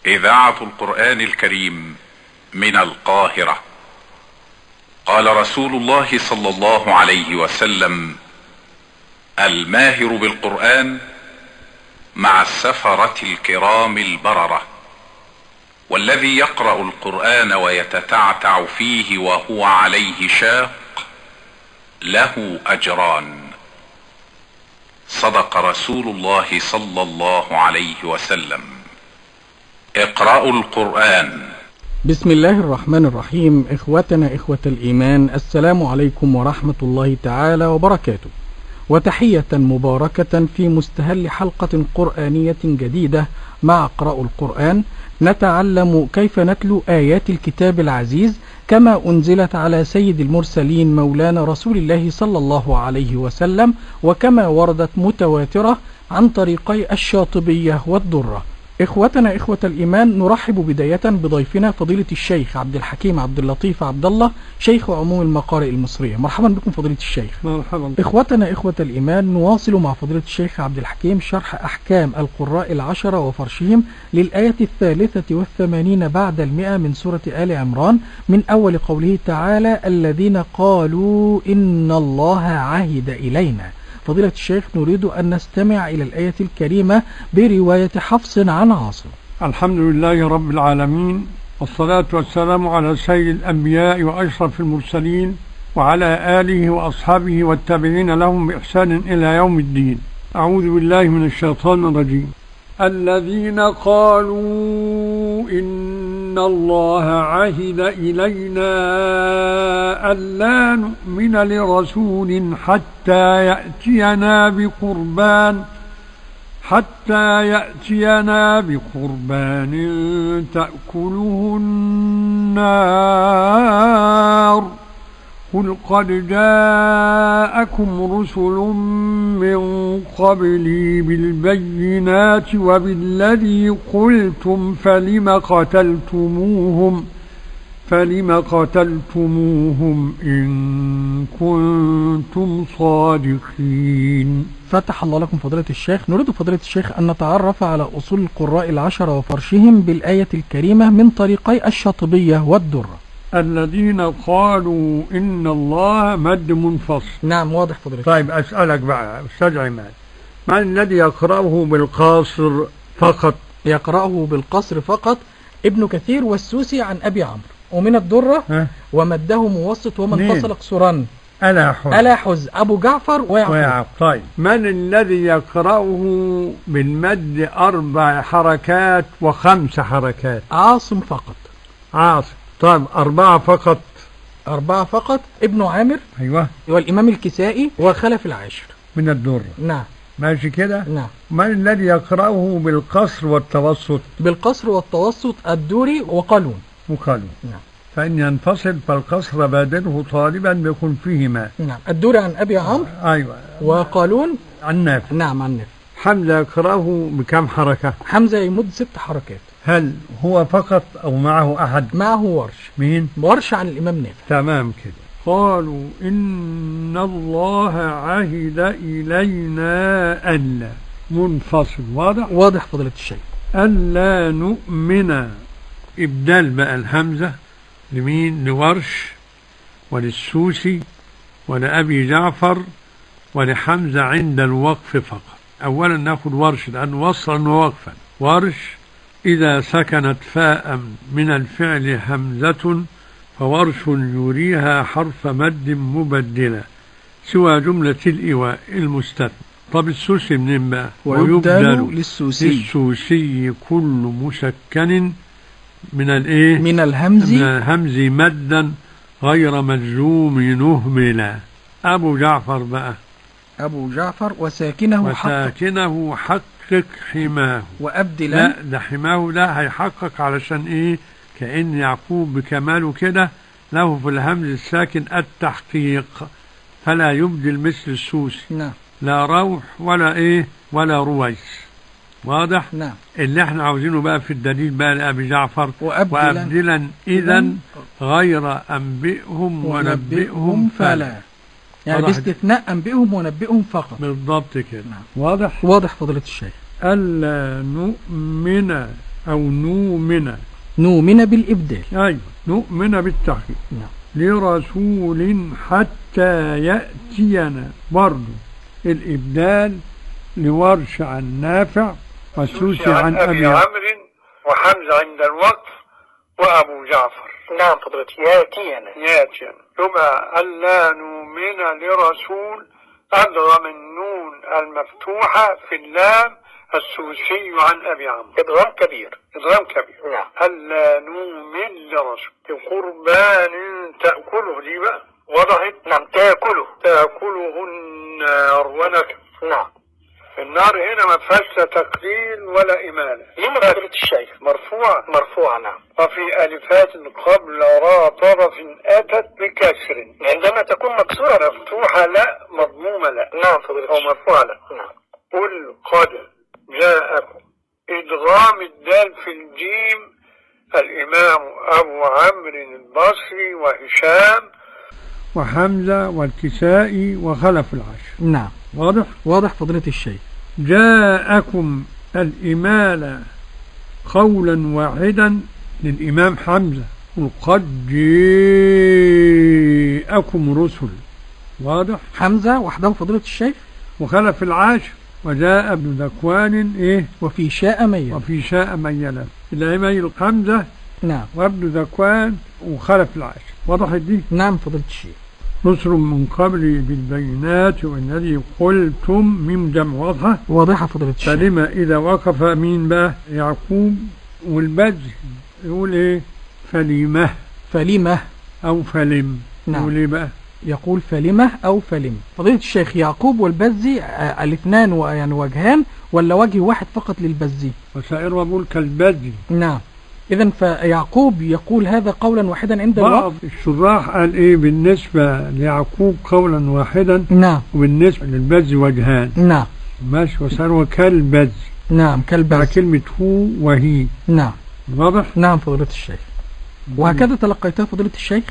إذاعة القرآن الكريم من القاهرة. قال رسول الله صلى الله عليه وسلم: الماهر بالقرآن مع السفرة الكرام البررة، والذي يقرأ القرآن ويتتعتع فيه وهو عليه شاق له أجران. صدق رسول الله صلى الله عليه وسلم. اقرأوا القرآن. بسم الله الرحمن الرحيم. إخوتنا إخوة الإيمان، السلام عليكم ورحمة الله تعالى وبركاته، وتحية مباركة في مستهل حلقة قرآنية جديدة مع اقرأوا القرآن. نتعلم كيف نتلو آيات الكتاب العزيز كما أنزلت على سيد المرسلين مولانا رسول الله صلى الله عليه وسلم، وكما وردت متواترة عن طريقي الشاطبية والدرة. إخوتنا إخوة الإيمان، نرحب بداية بضيفنا فضيلة الشيخ عبد الحكيم عبد اللطيف عبد الله، شيخ عموم المقارئ المصرية. مرحبا بكم فضيلة الشيخ. مرحبا. إخوتنا إخوة الإيمان، نواصل مع فضيلة الشيخ عبد الحكيم شرح أحكام القراء العشرة وفرشهم للآية 83 بعد 100 من سورة آل عمران، من أول قوله تعالى: الذين قالوا إن الله عهد إلينا. فضيلة الشيخ، نريد أن نستمع إلى الآية الكريمة برواية حفص عن عاصم. الحمد لله رب العالمين، والصلاة والسلام على سيد الأنبياء وأشرف المرسلين وعلى آله وأصحابه والتابعين لهم بإحسان إلى يوم الدين. أعوذ بالله من الشيطان الرجيم. الذين قالوا إن الله عهد إلينا ألا نؤمن لرسول حتى يأتينا بقربان تأكله النار قل قد جاءكم رسل من قبلي بالبينات وبالذي قلتم فلم قتلتموهم إن كنتم صادقين. فتح الله لكم فضيلة الشيخ. نريد فضيلة الشيخ أن نتعرف على أصول القراء العشرة وفرشهم بالآية الكريمة من طريقي الشاطبية والدرة. الذين قالوا إن الله مد منفصل. نعم، واضح فضيلة. طيب أسألك بقى أستاذ عماد، من الذي يقرأه بالقاصر فقط؟ يقرأه بالقصر فقط ابن كثير والسوسي عن أبي عمرو، ومن الدرة ومده موسط ومن فصل قصرا ألا حز أبو جعفر ويعقوب. طيب من الذي يقرأه بالمد 4 حركات و5 حركات؟ عاصم فقط. عاصم. طيب 4 فقط. 4 فقط ابن عامر. أيوة. والإمام الكسائي وخلف العاشر من الدرة. نعم. ماشي كده. نعم. من الذي يقرأه بالقصر والتوسط؟ بالقصر والتوسط الدوري وقالون. نعم. فإن ينفصل فالقصر بادره طالبا بيكون فيهما. نعم. الدوري عن أبي عمرو. أيوة. وقالون عن نافع. نعم، عن نافع. حمزة يقرأه بكم حركة؟ حمزة يمد 6 حركات. هل هو فقط أو معه أحد؟ معه ورش. مين؟ ورش عن الإمام نافع. تمام كده. قالوا إن الله عهد إلينا ألا منفصل. واضح فضيلة الشيخ. ألا نؤمن، إبدال بقى الهمزة لمين؟ لورش وللسوسي ولأبي جعفر ولحمزة عند الوقف فقط. أولا نأخذ ورش لأنه وصلا ووقفا. ورش: إذا سكنت فاء من الفعل همزة فورش يريها حرف مد مبدلة سوى جملة الإيواء المستثنى. طب السوسي منين بقى؟ ويبدل للسوسي كل مسكن من الإيه؟ من الهمز مدا غير مجزوم نهملا. أبو جعفر بقى. أبو جعفر وساكنه حقق حماه وأبدلا. لا، ده حماه لا هيحقق علشان إيه؟ كأن يعقوب بكماله كده له في الهمز الساكن التحقيق، فلا يبدل مثل السوسي. نعم. لا روح ولا إيه ولا رويس. واضح؟ نعم. اللي احنا عاوزينه بقى في الدليل بقى لأبي جعفر: وأبدلا إذن غير أنبئهم ونبئهم فلا. يعني باستثناء أنبئهم ونبئهم فقط. بالضبط كده. نعم. واضح؟ واضح فضيلة الشيخ. ألا نؤمن أو نؤمن. نؤمن بالإبدال. أيوة نؤمن بالتحقيق. نعم. لرسول حتى يأتينا، برضو الإبدال لورش عن نافع والسوسي عن أبي عمرو وحمزة عند الوقف وأبو جعفر. نعم فضلت ياتينا. يبقى ألا نؤمن لرسول أدغم النون المفتوحة في اللام السوسي عن أبي عمرو. إدغام كبير. نعم. ألا نؤمن لرسول بقربان تأكله، دي بقى وضحت. نعم. تأكله النار ونكف. نعم. النار هنا ما فيهاش لا تقليل ولا إمالة. لما فضلت الشيخ؟ مرفوعة نعم. وفي ألفات قبل راء طرف أتت بكسر. عندما تكون مكسورة مفتوحة لا، مضمومة لا. نعم فضلت أو مرفوعة لا. نعم. قل قد جاءكم. إدغام الدال في الجيم الإمام أبو عمرو البصري وهشام وحمزة والكسائي وخلف العشر. نعم. واضح فضيلة الشيخ. جاءكم الإمالة قولا واحدا للإمام حمزة، وقد جاءكم رسل. واضح. حمزة وحده فضيلة الشيخ. وخلف العاشر وجاء ابن ذكوان إيه وفي شاء ميلا اللي يميل حمزة. نعم. وابن ذكوان وخلف العاشر. وضحت دي. نعم فضيلة الشيخ. رسل من قبلي بالبينات والذي قلتم من جمع واضحة فضيلة الشيخ. فلما إذا وقف مين بقى؟ يعقوب والبذل يقول إيه؟ فلمة أو فلم. نعم. يقول إيه بقى؟ يقول فلمة أو فلم. فضيلة الشيخ يعقوب والبزي الاثنان يعني وجهان ولا وجه واحد فقط للبزي؟ وسائر بقول كالبزي. نعم. إذن فيعقوب يقول هذا قولا واحدا عند بعض الوقف. الشراح قال إيه بالنسبة ليعقوب قولا واحدا. نعم. وبالنسبة للبزي وجهان. نعم. ماشي. وسائر كالبزي. نعم كالبزي. مع كلمة هو وهي. نعم. واضح؟ نعم فضيلة الشيخ. وهكذا تلقيتها فضيلة الشيخ؟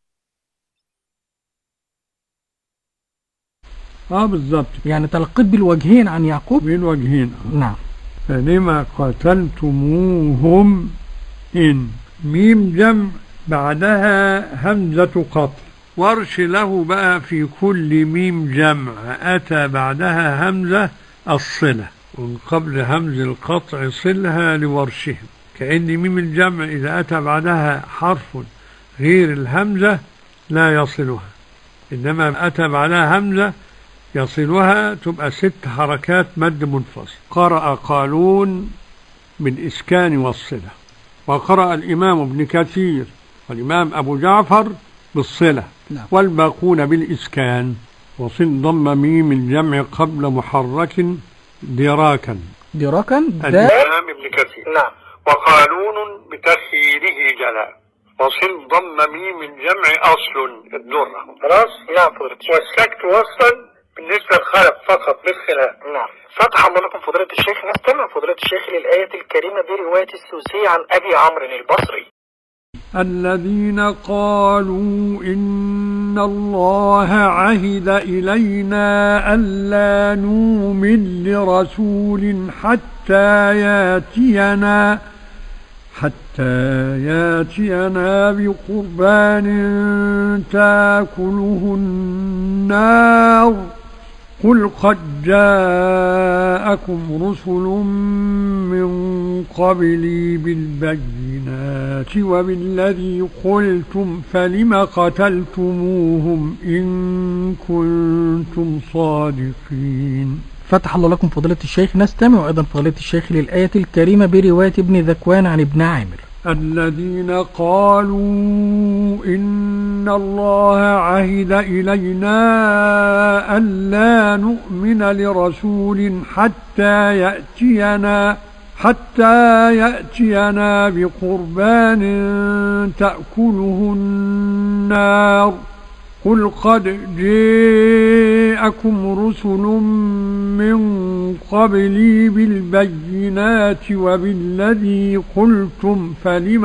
بالضبط. يعني تلقيت بالوجهين عن يعقوب؟ بالوجهين. نعم. فلما قتلتموهم إن ميم جمع بعدها همزة قطع. ورش له بقى في كل ميم جمع أتى بعدها همزة الصلة، ومن قبل همز القطع صلها لورشهم، كأن ميم الجمع إذا أتى بعدها حرف غير الهمزة لا يصلها، إنما أتى بعدها همزة يصلها تبقى 6 حركات مد منفصل. قرأ قالون بالإسكان والصلة، وقرأ الإمام ابن كثير والإمام أبو جعفر بالصلة. نعم. والباقون بالإسكان. وصل ضم ميم الجمع قبل محرك دراكا. الإمام ابن كثير. نعم. وقالون بتخييره جلاء. وصل ضم ميم الجمع أصل الدرة. خلاص. نعم. والسكت وصل بالنسبة للخلف فقط بالخلاف. نعم. فتح الله لكم فضيلة الشيخ. نستمع فضيلة الشيخ للآية الكريمة برواية السوسي عن أبي عمرو البصري. الذين قالوا إن الله عهد إلينا ألا نؤمن لرسول حتى ياتينا بقربان تاكله النار قل قد جاءكم رسل من قبلي بالبينات وبالذي قلتم فلم قتلتموهم إن كنتم صادقين. فتح الله لكم فضيلة الشيخ. نستمع أيضا فضيلة الشيخ للآية الكريمة برواية ابن ذكوان عن ابن عامر. الذين قالوا إن الله عهد إلينا ألا نؤمن لرسول حتى يأتينا بقربان تأكله النار قل قد جاءكم رسل من قبلي بالبينات وبالذي قلتم فلم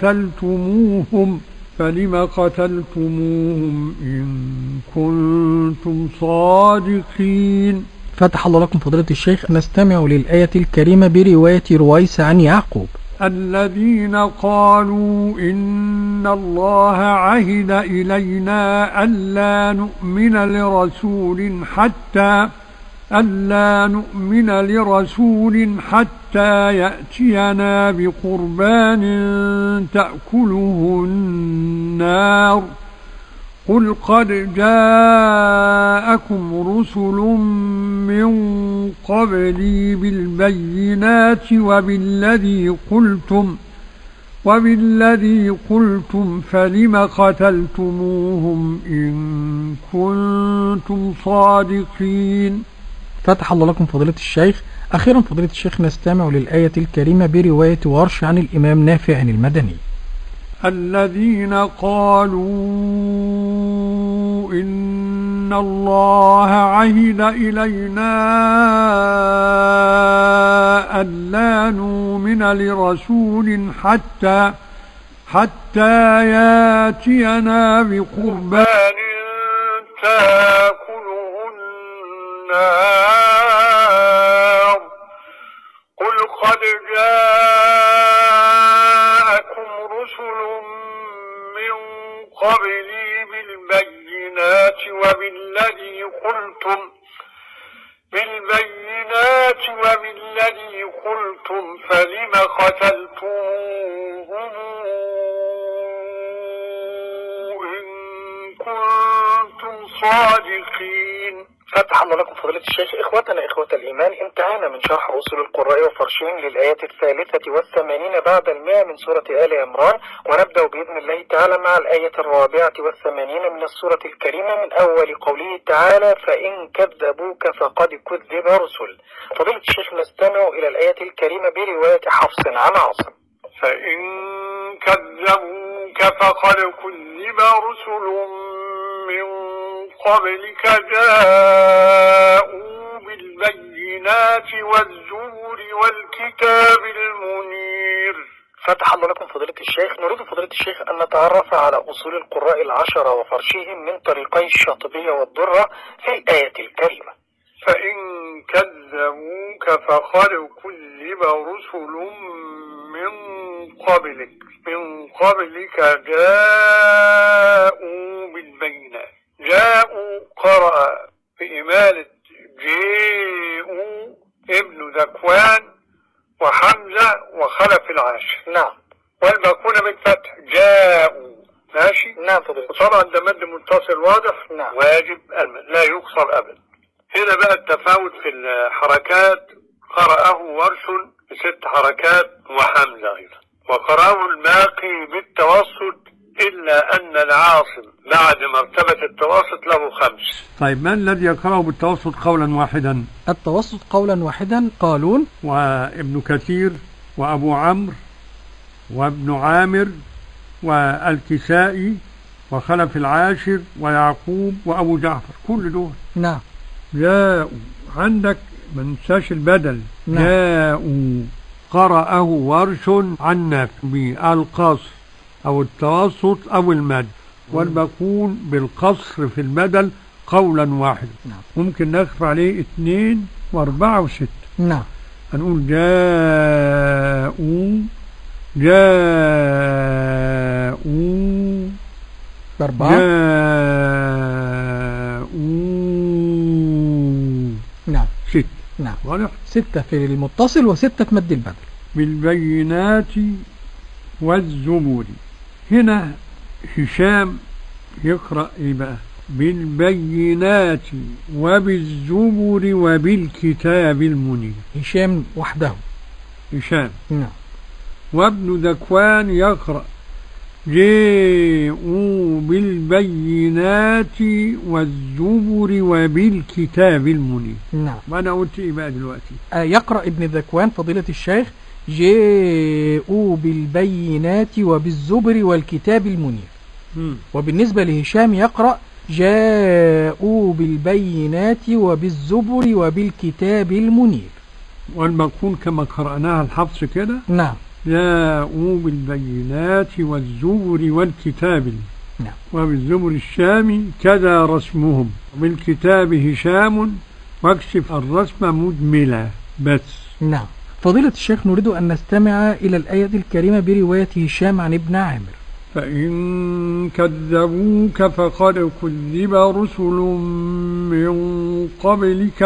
قتلتموهم إن كنتم صادقين. فتح الله لكم فضيلة الشيخ. نستمع للآية الكريمة برواية رويس عن يعقوب. الذين قالوا إن الله عهد إلينا ألا نؤمن لرسول حتى يأتينا بقربان تأكله النار قل قد جاءكم رسل من قبلي بالبينات وبالذي قلتم فلم قتلتموهم إن كنتم صادقين. فتح الله لكم فضيلة الشيخ. أخيرا فضيلة الشيخ نستمع للآية الكريمة برواية ورش عن الإمام نافع المدني. الذين قالوا إن الله عهد إلينا ألا نؤمن لرسول حتى ياتينا بقربان تأكله النار قل قد جاءكم رسل من قبلي بالبينات وبالذي قلتم فلم قتلتموهم إن كنتم صادقين. فتح الله لكم فضيلة الشيخ. إخوتنا إخوة الإيمان، انتهينا من شرح أصول القراء وفرشهم للآيات 83 بعد 100 من سورة آل عمران، ونبدأ بإذن الله تعالى مع الآية 84 من السورة الكريمة من أول قوله تعالى فإن كذبوك فقد كذب رسل. فضيلة الشيخ نستمع إلى الآية الكريمة برواية حفص عن عاصم. فإن كذبوك فقد كذب رسل من قبلك جاءوا بالبينات والزبر والكتاب المنير. فتح الله لكم فضيلة الشيخ. نريد فضيلة الشيخ أن نتعرف على أصول القراء 10 وفرشهم من طريقي الشاطبية والدرة في الآية الكريمة. فإن كذبوك فقد كذب رسل من قبلك جاءوا بالبينات. جاءوا قرأ بإمالة جاءوا ابن ذكوان وحمزة وخلف العاشر. نعم. والباقون بالفتح جاءوا. ماشي. نعم فضيلة. وطبعا ده مد متصل واضح. نعم. واجب المد لا يكسر أبدا. هنا بقى التفاوت في الحركات، قرأه ورش ب6 حركات وحمزة أيضا، وقرأه الباقي بالتوسط إلا أن العاصم بعد مرتبة التوسط له 5. طيب من الذي يقرأه بالتوسط قولا واحدا؟ التوسط قولا واحدا قالون وابن كثير وأبو عمرو وابن عامر والكسائي وخلف العاشر ويعقوب وأبو جعفر، كل دول. نعم. جاءوا عندك ما ننساش البدل. نعم. جاءوا قرأه ورش عن نافع بالقصر أو التوسط أو المد، والباقون بالقصر في البدل قولا واحدا. نعم. ممكن نخف عليه 2 و4 و6. نعم. هنقول جاءوا ب4 نعم 6. نعم. واضح؟ 6 في المتصل و6 في مد البدل. بالبينات والزبور. هنا هشام يقرأ ايه بقى؟ بالبينات وبالزبور وبالكتاب المنير. هشام وحده. هشام. نعم. وابن ذكوان يقرأ جاءوا بالبينات والزبر وبالكتاب المنير. نعم. وانا قلت ايه بقى دلوقتي؟ يقرأ ابن ذكوان فضيلة الشيخ جاءوا بالبينات وبالزبر والكتاب المنير. وبالنسبة لهشام يقرأ جاءوا بالبينات وبالزبر وبالكتاب المنير. والمكون كما قرأناها الحفص كده. نعم. جاءوا بالبينات والزبر والكتاب. نعم. وبالزبر الشامي كذا رسمهم، وبالكتاب هشام واكشف الرسم مجملة بس. نعم. فضيلة الشيخ نريد أن نستمع إلى الآية الكريمة برواية هشام عن ابن عامر. فإن كذبوك فقد كذب رسل من قبلك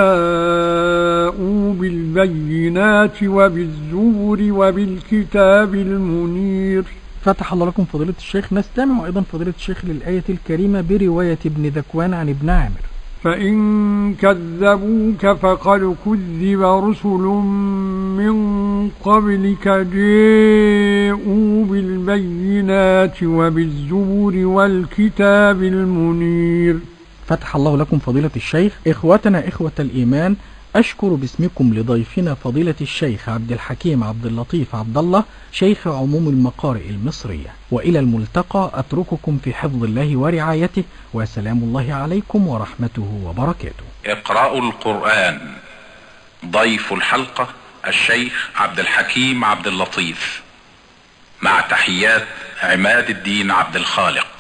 جاءوا بالبينات وبالزبر وبالكتاب المنير. فتح الله لكم فضيلة الشيخ. نستمع أيضا فضيلة الشيخ للآية الكريمة برواية ابن ذكوان عن ابن عامر. فإن كذبوك فقد كذب رسل من قبلك جاءوا بالبينات وبالزبر والكتاب المنير. فتح الله لكم فضيلة الشيخ. إخوتنا إخوة الإيمان، أشكر باسمكم لضيفنا فضيلة الشيخ عبد الحكيم عبد اللطيف عبد الله شيخ عموم المقارئ المصرية، وإلى الملتقى أترككم في حفظ الله ورعايته، وسلام الله عليكم ورحمته وبركاته. اقرأوا القرآن. ضيف الحلقة الشيخ عبد الحكيم عبد اللطيف، مع تحيات عماد الدين عبد الخالق.